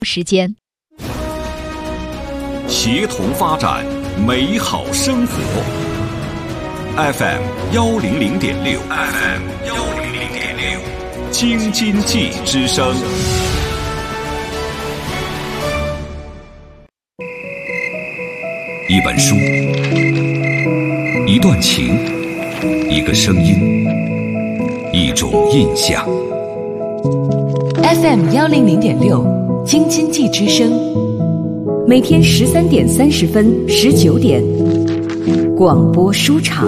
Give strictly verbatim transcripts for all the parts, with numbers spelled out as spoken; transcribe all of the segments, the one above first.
时间， 协同发展，美好生活。F M 幺零零点六 ，F M 幺零零点六，京津冀之声。一本书，一段情，一个声音，一种印象。 F M 幺零零点六，京津冀之声， 每天十三点三十分、十九点，广播书场。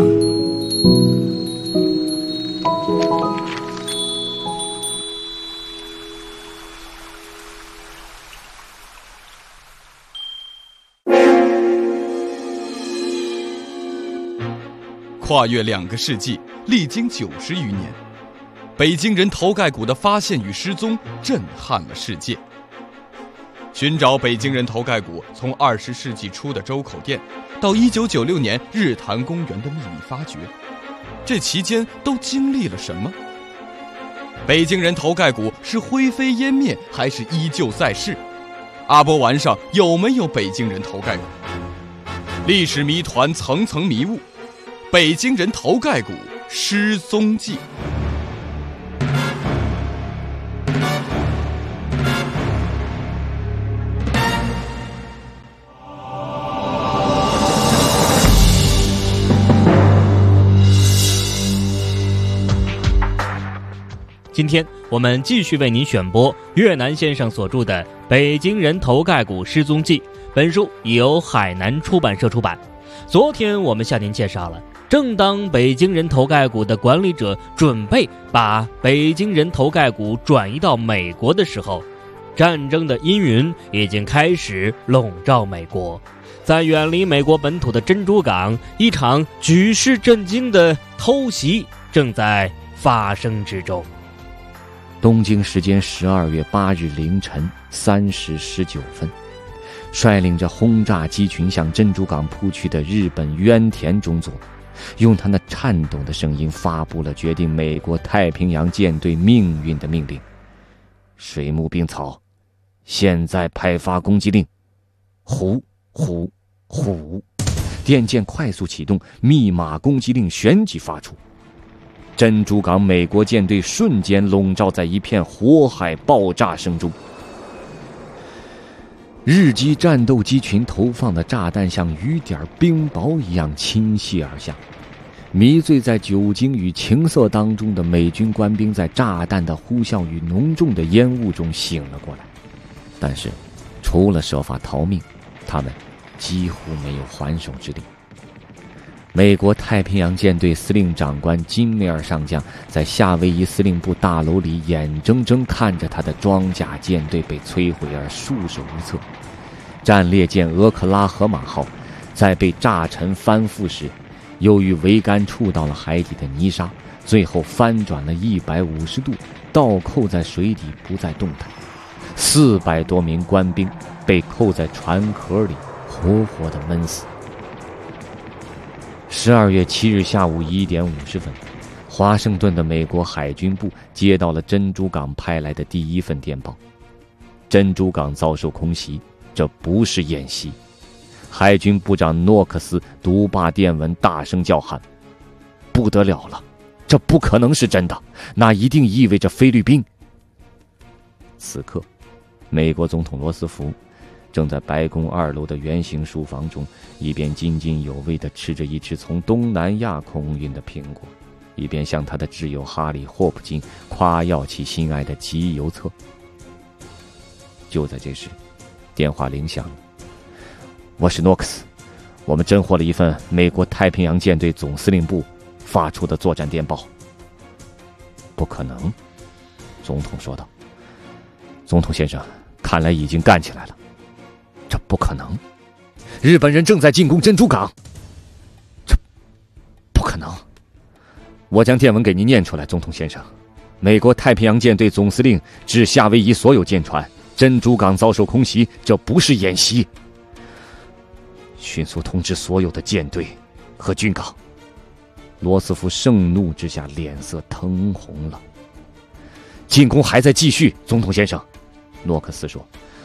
跨越两个世纪，历经九十余年，北京人头盖骨的发现与失踪震撼了世界。寻找北京人头盖骨，从二十世纪初的周口店，到一九九六年日坛公园的秘密发掘，这期间都经历了什么？北京人头盖骨是灰飞烟灭，还是依旧在世？阿波丸上有没有北京人头盖骨？历史谜团层层迷雾，北京人头盖骨失踪记。 今天我们继续为您选播越南先生所著的《北京人头盖骨失踪记》，本书已由海南出版社出版。昨天我们向您介绍了，正当北京人头盖骨的管理者准备把北京人头盖骨转移到美国的时候，战争的阴云已经开始笼罩美国。在远离美国本土的珍珠港，一场举世震惊的偷袭正在发生之中。 东京时间十二月八日凌晨三时十九分，率领着轰炸机群向珍珠港扑去的日本渊田中佐，用他那颤抖的声音发布了决定美国太平洋舰队命运的命令：水木兵草，现在派发攻击令！虎虎虎！电箭快速启动，密码攻击令旋即发出。珍珠港美国舰队瞬间笼罩在一片火海爆炸声中，日机战斗机群投放的炸弹像雨点冰雹一样倾泻而下，迷醉在酒精与情色当中的美军官兵在炸弹的呼啸与浓重的烟雾中醒了过来，但是除了设法逃命，他们几乎没有还手之力。美国太平洋舰队司令长官金梅尔上将在夏威夷司令部大楼里眼睁睁看着他的装甲舰队被摧毁而束手无策。战列舰俄克拉荷马号在被炸沉翻覆时，由于桅杆触到了海底的泥沙，最后翻转了一百五十度，倒扣在水底不再动弹。四百多名官兵被扣在船壳里，活活地闷死。十二月七日下午一点五十分，华盛顿的美国海军部接到了珍珠港派来的第一份电报：珍珠港遭受空袭，这不是演习。海军部长诺克斯读罢电文，大声叫喊：不得了了，这不可能是真的，那一定意味着菲律宾。此刻，美国总统罗斯福正在白宫二楼的圆形书房中，一边津津有味地吃着一只从东南亚空运的苹果，一边向他的挚友哈里·霍普金夸耀其心爱的奇异邮册。就在这时，电话铃响了。我是诺克斯，我们侦获了一份美国太平洋舰队总司令部发出的作战电报。不可能，总统说道。总统先生，看来已经干起来了。这不可能，日本人正在进攻珍珠港。这不可能。我将电文给您念出来，总统先生。美国太平洋舰队总司令致夏威夷所有舰船，珍珠港遭受空袭，这不是演习。迅速通知所有的舰队和军港。罗斯福盛怒之下脸色腾红了。进攻还在继续，总统先生。诺克斯说，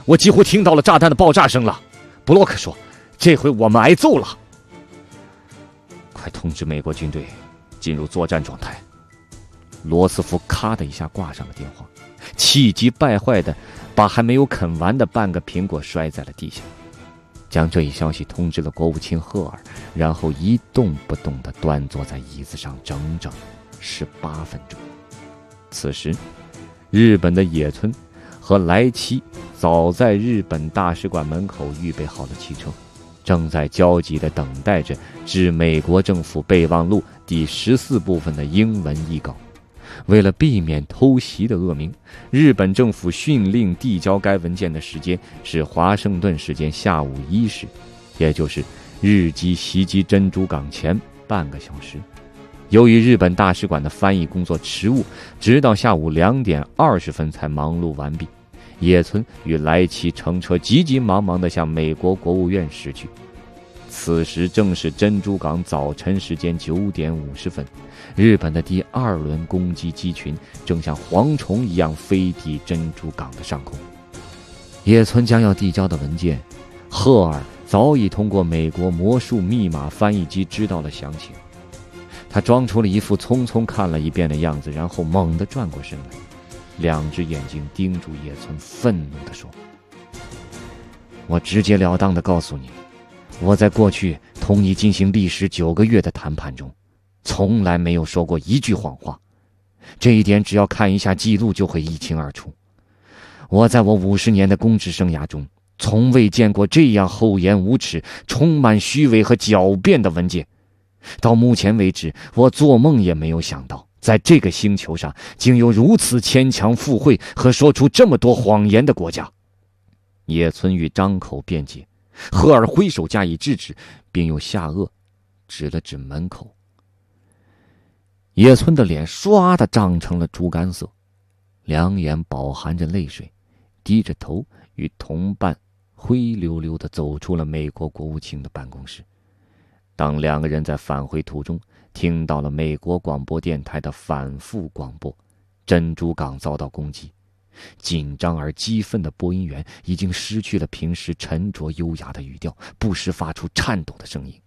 我几乎听到了炸弹的爆炸声了。布洛克说，这回我们挨揍了。快通知美国军队进入作战状态。罗斯福咔的一下挂上了电话，气急败坏的把还没有啃完的半个苹果摔在了地下，将这一消息通知了国务卿赫尔，然后一动不动地端坐在椅子上整整十八分钟。此时日本的野村和莱七早在日本大使馆门口预备好了汽车，正在焦急地等待着致美国政府备忘录第十四部分的英文译稿。为了避免偷袭的恶名，日本政府训令递交该文件的时间是华盛顿时间下午一时，也就是日机袭击珍珠港前半个小时。由于日本大使馆的翻译工作迟误，直到下午两点二十分才忙碌完毕。野村与莱奇乘车急急忙忙地向美国国务院驶去。此时正是珍珠港早晨时间九点五十分，日本的第二轮攻击机群正像蝗虫一样飞抵珍珠港的上空。野村将要递交的文件，赫尔早已通过美国魔术密码翻译机知道了详情。他装出了一副匆匆看了一遍的样子，然后猛地转过身来，两只眼睛盯住野村，愤怒地说：我直截了当地告诉你，我在过去同你进行历时九个月的谈判中，从来没有说过一句谎话，这一点只要看一下记录就会一清二楚。我在我五十年的公职生涯中，从未见过这样厚颜无耻、充满虚伪和狡辩的文件。到目前为止，我做梦也没有想到，在这个星球上竟有如此牵强附会和说出这么多谎言的国家。野村欲张口辩解，赫尔挥手加以制止，并用下颚指了指门口。野村的脸唰地涨成了猪肝色，两眼饱含着泪水，低着头与同伴灰溜溜地走出了美国国务卿的办公室。当两个人在返回途中听到了美国广播电台的反复广播，珍珠港遭到攻击，紧张而激愤的播音员已经失去了平时沉着优雅的语调，不时发出颤抖的声音。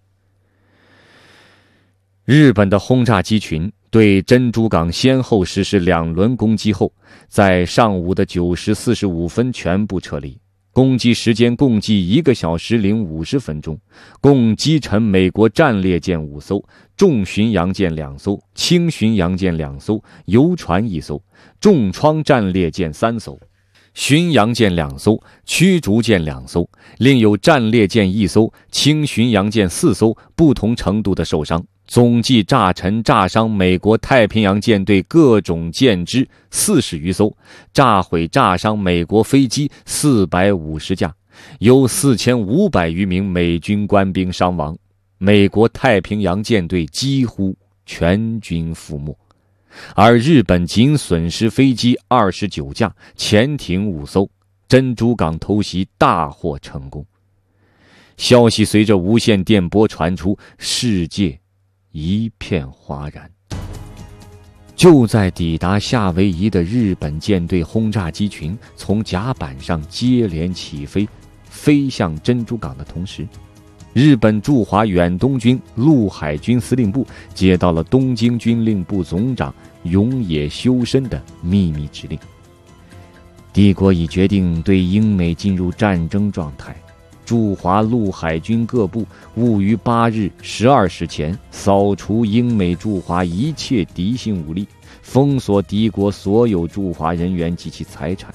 日本的轰炸机群对珍珠港先后实施两轮攻击后，在上午的九时四十五分全部撤离。攻击时间共计一个小时零五十分钟，共击沉美国战列舰五艘、重巡洋舰两艘、轻巡洋舰两艘、游船一艘、重装战列舰三艘、巡洋舰两艘、驱逐舰两艘，另有战列舰一艘、轻巡洋舰四艘不同程度的受伤。总计炸沉炸伤美国太平洋舰队各种舰只四十余艘，炸毁炸伤美国飞机四百五十架，有四千五百余名美军官兵伤亡，美国太平洋舰队几乎全军覆没。而日本仅损失飞机二十九架，潜艇五艘，珍珠港偷袭大获成功。消息随着无线电波传出，世界一片哗然。就在抵达夏威夷的日本舰队轰炸机群从甲板上接连起飞，飞向珍珠港的同时，日本驻华远东军陆海军司令部接到了东京军令部总长永野修身的秘密指令。帝国已决定对英美进入战争状态，驻华陆海军各部务于八日十二时前扫除英美驻华一切敌性武力，封锁敌国所有驻华人员及其财产。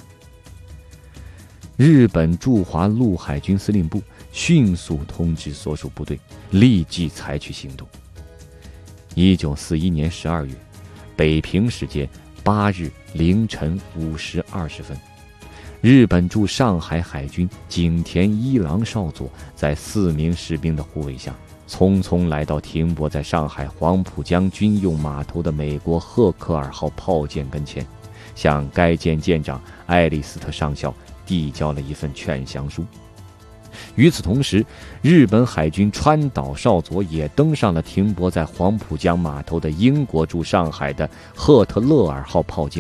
日本驻华陆海军司令部迅速通知所属部队，立即采取行动。一九四一年十二月，北平时间八日凌晨五时二十分，日本驻上海海军井田一郎少佐在四名士兵的护卫下，匆匆来到停泊在上海黄浦江军用码头的美国赫克尔号炮舰跟前，向该舰舰长艾利斯特上校递交了一份劝降书。与此同时，日本海军川岛少佐也登上了停泊在黄浦江码头的英国驻上海的赫特勒尔号炮舰，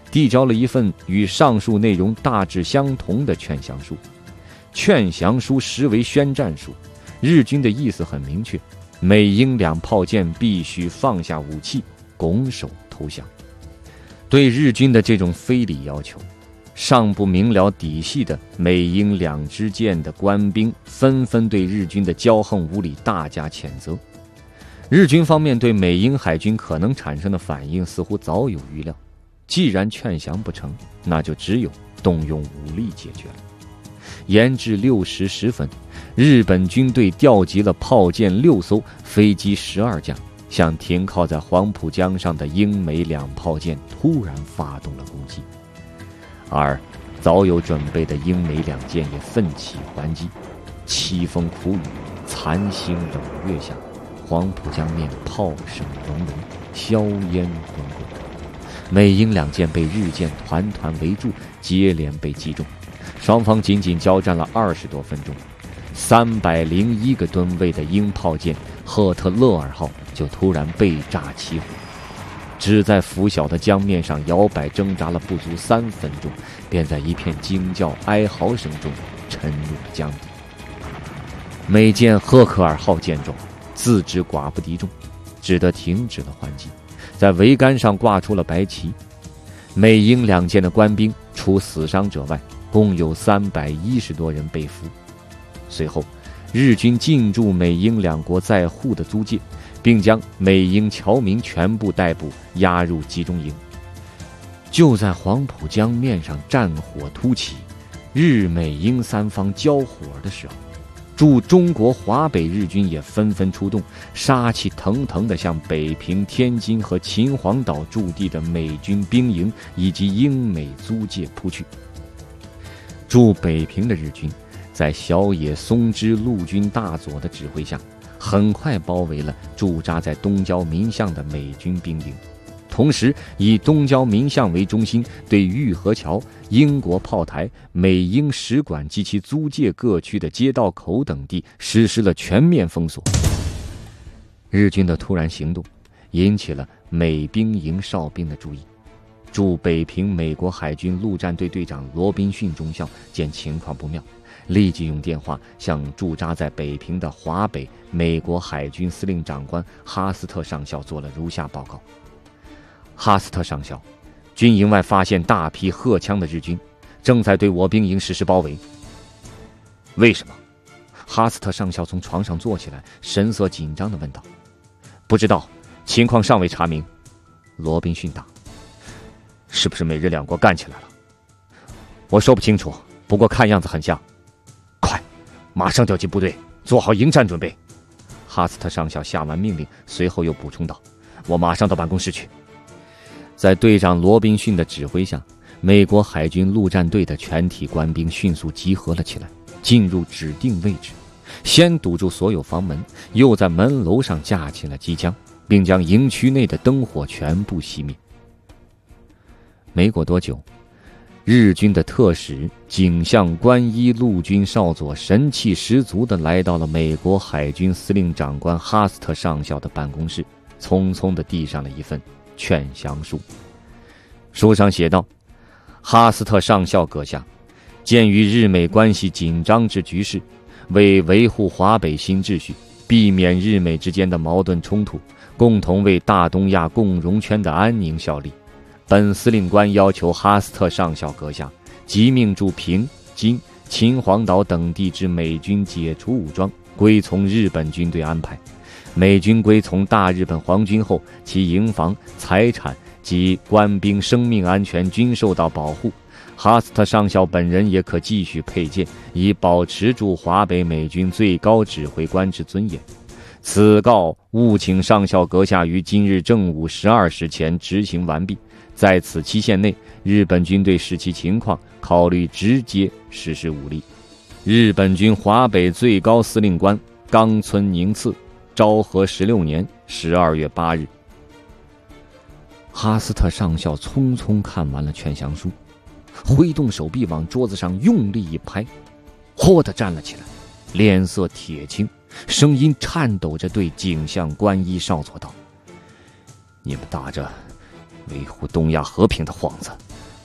递交了一份与上述内容大致相同的劝降书。劝降书实为宣战书，日军的意思很明确，美英两炮舰必须放下武器，拱手投降。对日军的这种非礼要求，尚不明了底细的美英两支舰的官兵纷纷对日军的骄横无礼大加谴责。日军方面对美英海军可能产生的反应似乎早有预料，既然劝降不成，那就只有动用武力解决了。延至六时十分，日本军队调集了炮舰六艘，飞机十二架，向停靠在黄浦江上的英美两炮舰突然发动了攻击。而早有准备的英美两舰也奋起还击。凄风苦雨，残星冷月下，黄浦江面炮声隆隆，硝烟滚滚。美英两舰被日舰团团围住，接连被击中。双方仅仅交战了二十多分钟，三百零一个吨位的英炮舰赫特勒尔号就突然被炸起火，只在拂晓的江面上摇摆挣扎了不足三分钟，便在一片惊叫哀嚎声中沉入了江底。美舰赫克尔号见状，自知寡不敌众，只得停止了还击，在桅杆上挂出了白旗。美英两舰的官兵除死伤者外，共有三百一十多人被俘。随后，日军进驻美英两国在沪的租界，并将美英侨民全部逮捕，押入集中营。就在黄浦江面上战火突起，日美英三方交火的时候，驻中国华北日军也纷纷出动，杀气腾腾地向北平、天津和秦皇岛驻地的美军兵营以及英美租界扑去。驻北平的日军在小野松之陆军大佐的指挥下，很快包围了驻扎在东郊民巷的美军兵营，同时以东郊民巷为中心，对玉河桥、英国炮台、美英使馆及其租界各区的街道口等地实施了全面封锁。日军的突然行动引起了美兵营哨兵的注意。驻北平美国海军陆战队队长罗宾逊中校见情况不妙，立即用电话向驻扎在北平的华北美国海军司令长官哈斯特上校做了如下报告：哈斯特上校，军营外发现大批荷枪的日军，正在对我兵营实施包围。为什么？哈斯特上校从床上坐起来，神色紧张地问道。不知道，情况尚未查明。罗宾逊答。是不是美日两国干起来了？我说不清楚，不过看样子很像。快，马上调集部队，做好迎战准备。哈斯特上校下完命令，随后又补充道：我马上到办公室去。在队长罗宾逊的指挥下，美国海军陆战队的全体官兵迅速集合了起来，进入指定位置，先堵住所有房门，又在门楼上架起了机枪，并将营区内的灯火全部熄灭。没过多久，日军的特使景象关一陆军少佐神气十足地来到了美国海军司令长官哈斯特上校的办公室，匆匆地递上了一份劝降书。书上写道：哈斯特上校阁下，鉴于日美关系紧张之局势，为维护华北新秩序，避免日美之间的矛盾冲突，共同为大东亚共荣圈的安宁效力，本司令官要求哈斯特上校阁下即命驻平、津、秦皇岛等地之美军解除武装，归从日本军队安排。美军归从大日本皇军后，其营房、财产及官兵生命安全均受到保护。哈斯特上校本人也可继续佩剑，以保持住华北美军最高指挥官之尊严。此告务请上校阁下于今日正午十二时前执行完毕。在此期限内，日本军队视其情况，考虑直接实施武力。日本军华北最高司令官冈村宁次，昭和十六年十二月八日。哈斯特上校匆匆看完了劝降书，挥动手臂往桌子上用力一拍，豁地站了起来，脸色铁青，声音颤抖着对景象关一少佐道：你们打着维护东亚和平的幌子，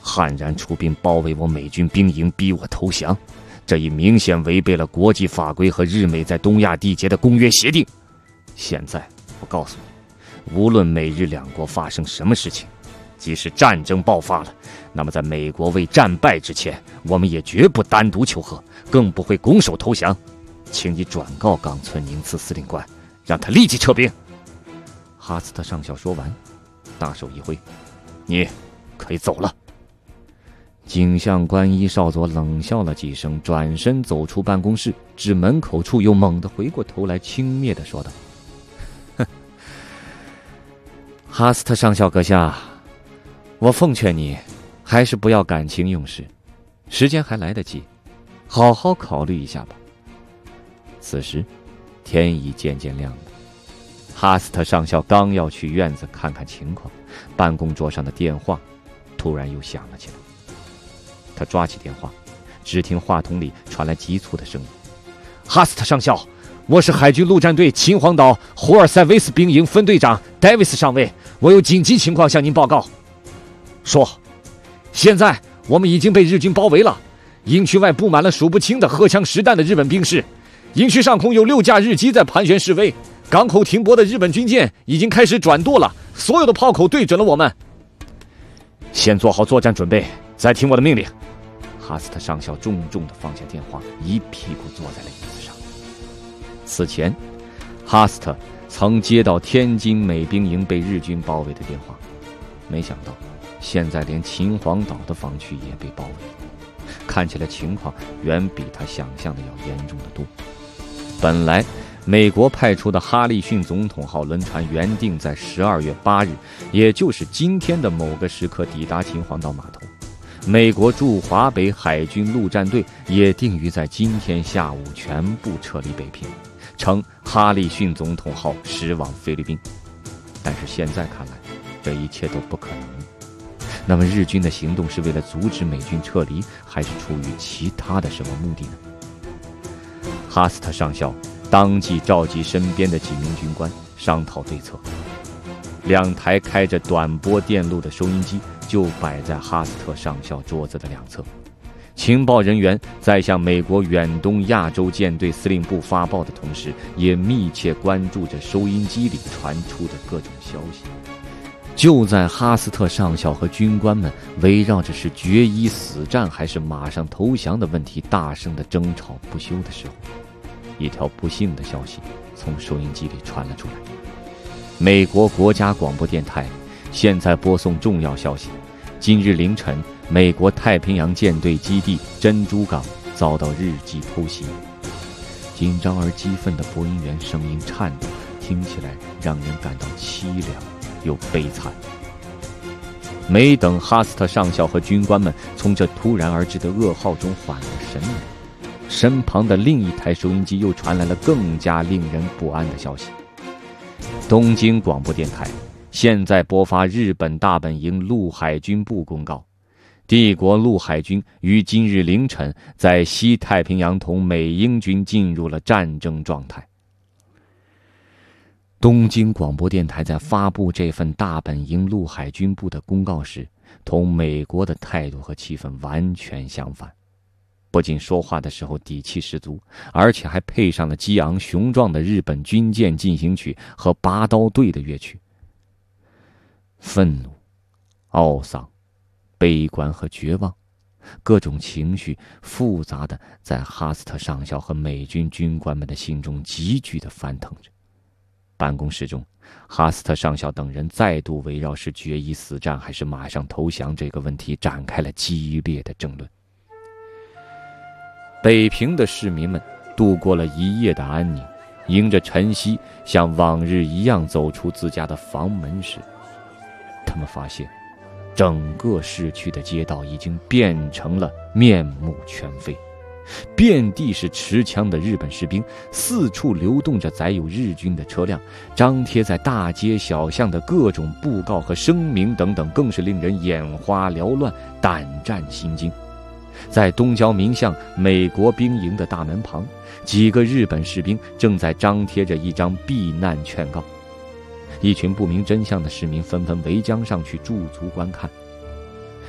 悍然出兵包围我美军兵营，逼我投降，这已明显违背了国际法规和日美在东亚缔结的公约协定。现在我告诉你，无论美日两国发生什么事情，即使战争爆发了，那么在美国未战败之前，我们也绝不单独求和，更不会拱手投降。请你转告冈村宁次司令官，让他立即撤兵。哈斯特上校说完，大手一挥，你可以走了。景象官一少佐冷笑了几声，转身走出办公室，至门口处又猛地回过头来，轻蔑地说道：哼，哈斯特上校阁下，我奉劝你还是不要感情用事，时间还来得及，好好考虑一下吧。此时天已渐渐亮了，哈斯特上校刚要去院子看看情况，办公桌上的电话突然又响了起来。他抓起电话，只听话筒里传来急促的声音：哈斯特上校，我是海军陆战队秦皇岛胡尔塞维斯兵营分队长戴维斯上尉，我有紧急情况向您报告。说，现在我们已经被日军包围了，营区外布满了数不清的荷枪实弹的日本兵士，营区上空有六架日机在盘旋示威，港口停泊的日本军舰已经开始转舵了，所有的炮口对准了我们。先做好作战准备，再听我的命令。哈斯特上校重重地放下电话，一屁股坐在了椅子上。此前，哈斯特曾接到天津美兵营被日军包围的电话，没想到现在连秦皇岛的防区也被包围，看起来情况远比他想象的要严重得多。本来美国派出的哈利逊总统号轮船原定在十二月八日，也就是今天的某个时刻抵达秦皇岛码头。美国驻华北海军陆战队也定于在今天下午全部撤离北平，乘哈利逊总统号驶往菲律宾。但是现在看来，这一切都不可能。那么日军的行动是为了阻止美军撤离，还是出于其他的什么目的呢？哈斯特上校当即召集身边的几名军官商讨对策。两台开着短波电路的收音机就摆在哈斯特上校桌子的两侧，情报人员在向美国远东亚洲舰队司令部发报的同时，也密切关注着收音机里传出的各种消息。就在哈斯特上校和军官们围绕着是决一死战还是马上投降的问题大声的争吵不休的时候，一条不幸的消息从收音机里传了出来。美国国家广播电台现在播送重要消息：今日凌晨，美国太平洋舰队基地珍珠港遭到日机偷袭。紧张而激愤的播音员声音颤抖，听起来让人感到凄凉又悲惨。没等哈斯特上校和军官们从这突然而至的噩耗中缓过神来，身旁的另一台收音机又传来了更加令人不安的消息。东京广播电台现在播发日本大本营陆海军部公告，帝国陆海军于今日凌晨在西太平洋同美英军进入了战争状态。东京广播电台在发布这份大本营陆海军部的公告时，同美国的态度和气氛完全相反。不仅说话的时候底气十足，而且还配上了激昂雄壮的日本军舰进行曲和拔刀队的乐曲。愤怒、懊丧、悲观和绝望，各种情绪复杂的在哈斯特上校和美军军官们的心中急剧的翻腾着。办公室中，哈斯特上校等人再度围绕是决一死战还是马上投降这个问题展开了激烈的争论。北平的市民们度过了一夜的安宁，迎着晨曦像往日一样走出自家的房门时，他们发现整个市区的街道已经变成了面目全非，遍地是持枪的日本士兵，四处流动着载有日军的车辆，张贴在大街小巷的各种布告和声明等等，更是令人眼花缭乱，胆战心惊。在东郊民巷美国兵营的大门旁，几个日本士兵正在张贴着一张避难劝告，一群不明真相的市民纷纷围将上去驻足观看。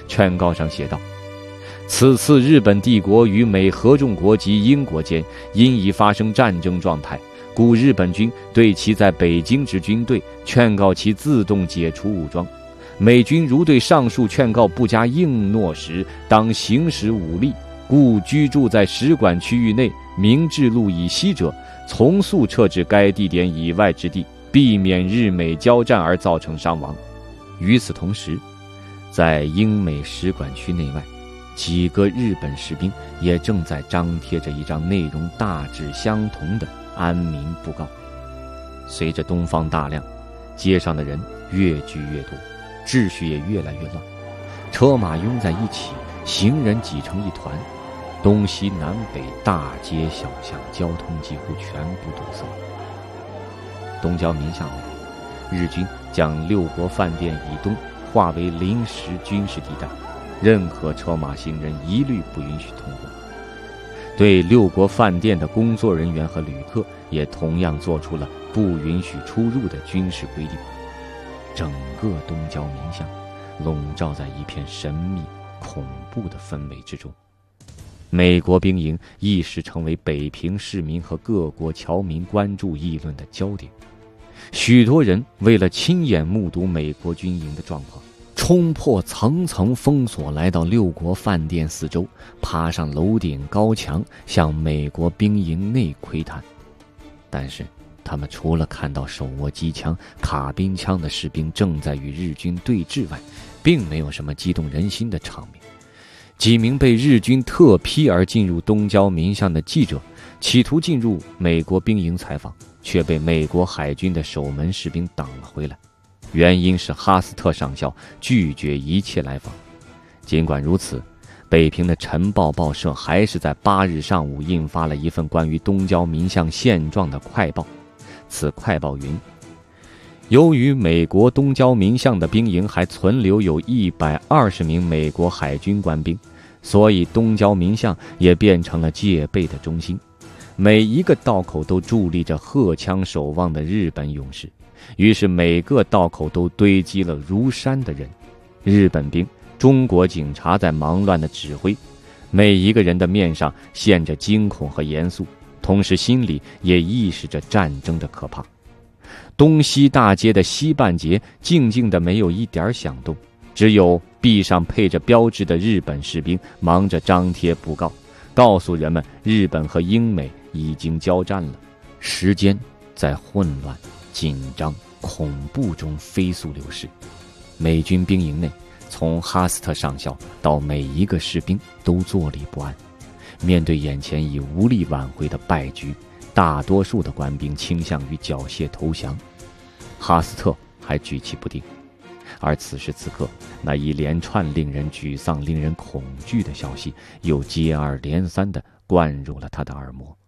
劝告上写道：此次日本帝国与美合众国及英国间因已发生战争状态，故日本军对其在北京之军队劝告其自动解除武装。美军如对上述劝告不加应诺时，当行使武力，故居住在使馆区域内明治路以西者，从速撤至该地点以外之地，避免日美交战而造成伤亡。与此同时，在英美使馆区内外，几个日本士兵也正在张贴着一张内容大致相同的安民布告。随着东方大亮，街上的人越聚越多，秩序也越来越乱，车马拥在一起，行人挤成一团，东西南北大街小巷交通几乎全部堵塞。东郊民巷内，日军将六国饭店以东划为临时军事地带，任何车马行人一律不允许通过。对六国饭店的工作人员和旅客也同样做出了不允许出入的军事规定。整个东郊民巷笼罩在一片神秘恐怖的氛围之中。美国兵营一时成为北平市民和各国侨民关注议论的焦点。许多人为了亲眼目睹美国军营的状况，冲破层层封锁，来到六国饭店四周，爬上楼顶高墙，向美国兵营内窥探。但是他们除了看到手握机枪、卡宾枪的士兵正在与日军对峙外，并没有什么激动人心的场面。几名被日军特批而进入东郊民巷的记者，企图进入美国兵营采访，却被美国海军的守门士兵挡了回来。原因是哈斯特上校拒绝一切来访。尽管如此，北平的晨报报社还是在八日上午印发了一份关于东郊民巷现状的快报。此快报云：由于美国东郊民巷的兵营还存留有一百二十名美国海军官兵，所以东郊民巷也变成了戒备的中心。每一个道口都伫立着荷枪守望的日本勇士，于是每个道口都堆积了如山的人。日本兵、中国警察在忙乱地指挥，每一个人的面上现着惊恐和严肃，同时心里也意识着战争的可怕。东西大街的西半截静静的没有一点响动，只有壁上配着标志的日本士兵忙着张贴布告，告诉人们日本和英美已经交战了。时间在混乱、紧张、恐怖中飞速流逝。美军兵营内，从哈斯特上校到每一个士兵都坐立不安。面对眼前已无力挽回的败局，大多数的官兵倾向于缴械投降，哈斯特还举棋不定。而此时此刻，那一连串令人沮丧、令人恐惧的消息又接二连三地灌入了他的耳膜。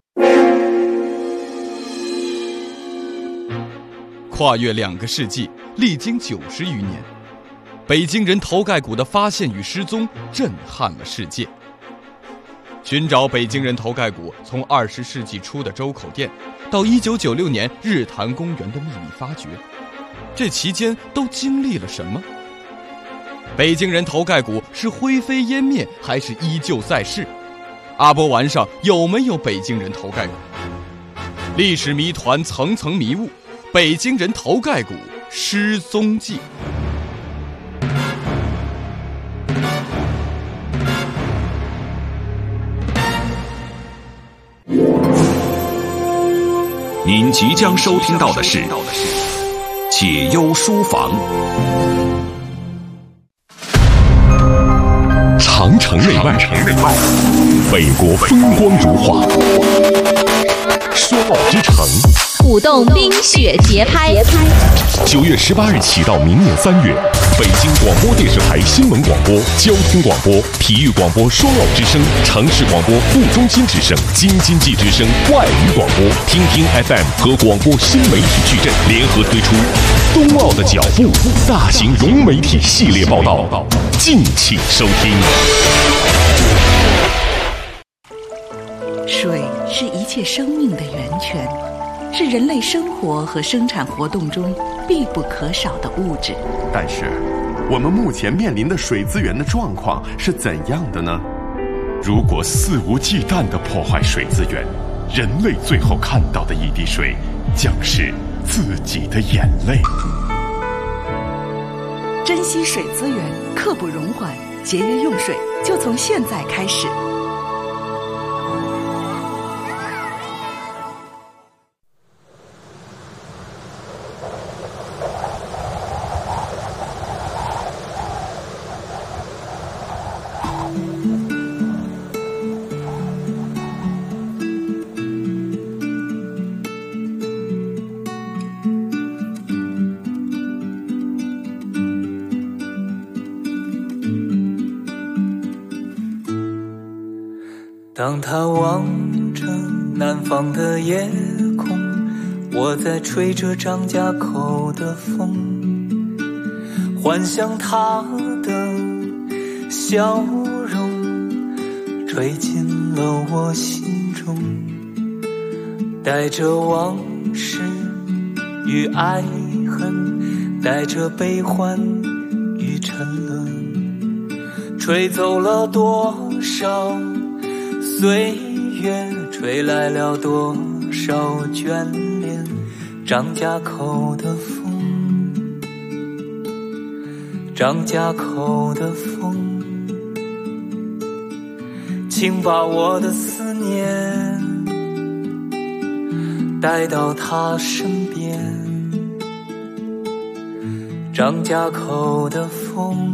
跨越两个世纪，历经九十余年，北京人头盖骨的发现与失踪震撼了世界。寻找北京人头盖骨，从二十世纪初的周口店，到一九九六年日坛公园的秘密发掘，这期间都经历了什么？北京人头盖骨是灰飞烟灭，还是依旧在世？阿波丸上有没有北京人头盖骨？历史谜团层层迷雾，北京人头盖骨失踪记。 您即将收听到的是解忧书房。 长城内外，北国风光如画，说好之城， 舞动冰雪节拍。 九月十八日起到明年三月，北京广播电视台新闻广播、交通广播、体育广播双奥之声、城市广播副中心之声、京津冀之声外语广播、听听 F M 和广播新媒体矩阵联合推出冬奥的脚步大型融媒体系列报道，敬请收听。 水是一切生命的源泉， 是人类生活和生产活动中必不可少的物质。 但是，我们目前面临的水资源的状况是怎样的呢？如果肆无忌惮地破坏水资源，人类最后看到的一滴水，将是自己的眼泪。 珍惜水资源，刻不容缓，节约用水，就从现在开始。 当他望着南方的夜空，我在吹着张家口的风，幻想他的笑容吹进了我心中，带着往事与爱恨，带着悲欢与沉沦，吹走了多少岁月，吹来了多少眷恋。张家口的风，张家口的风，请把我的思念带到他身边。张家口的风，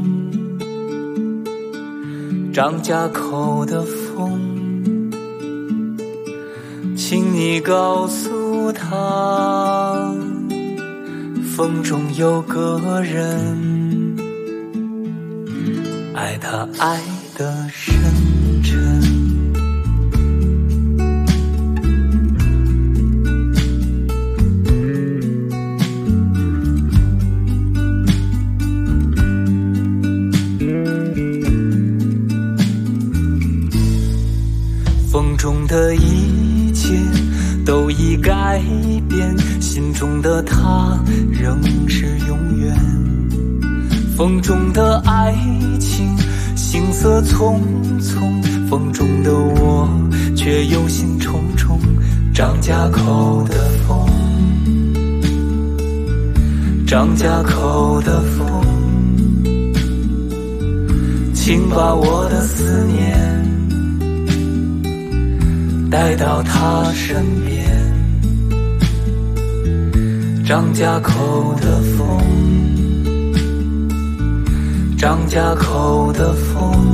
张家口的风，请你告诉他，风中有个人，爱他爱得深沉。风中的一切都已改变，心中的他仍是永远。风中的爱情行色匆匆，风中的我却忧心忡忡。张家口的风，张家口的风，请把我的思念带到他身边。张家口的风，张家口的风，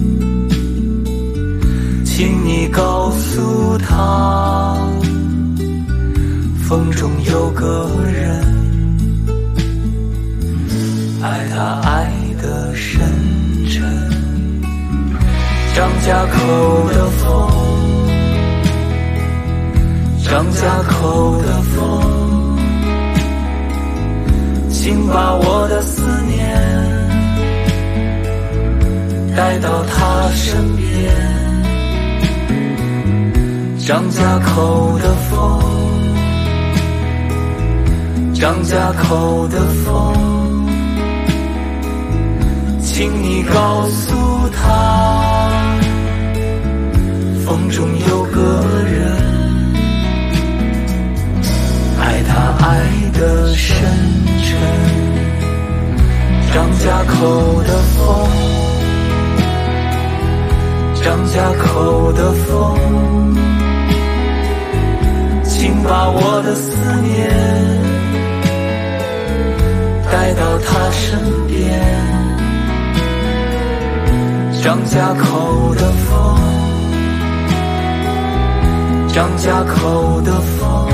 请你告诉他，风中有个人，爱他爱得深沉。张家口的风，张家口的风，请把我的思念带到他身边。张家口的风，张家口的风，请你告诉他，风中有个人，爱他爱得深沉。张家口的风，张家口的风，请把我的思念带到他身边。张家口的风，张家口的风，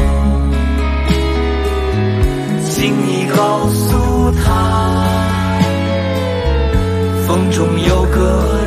请你告诉他，风中有个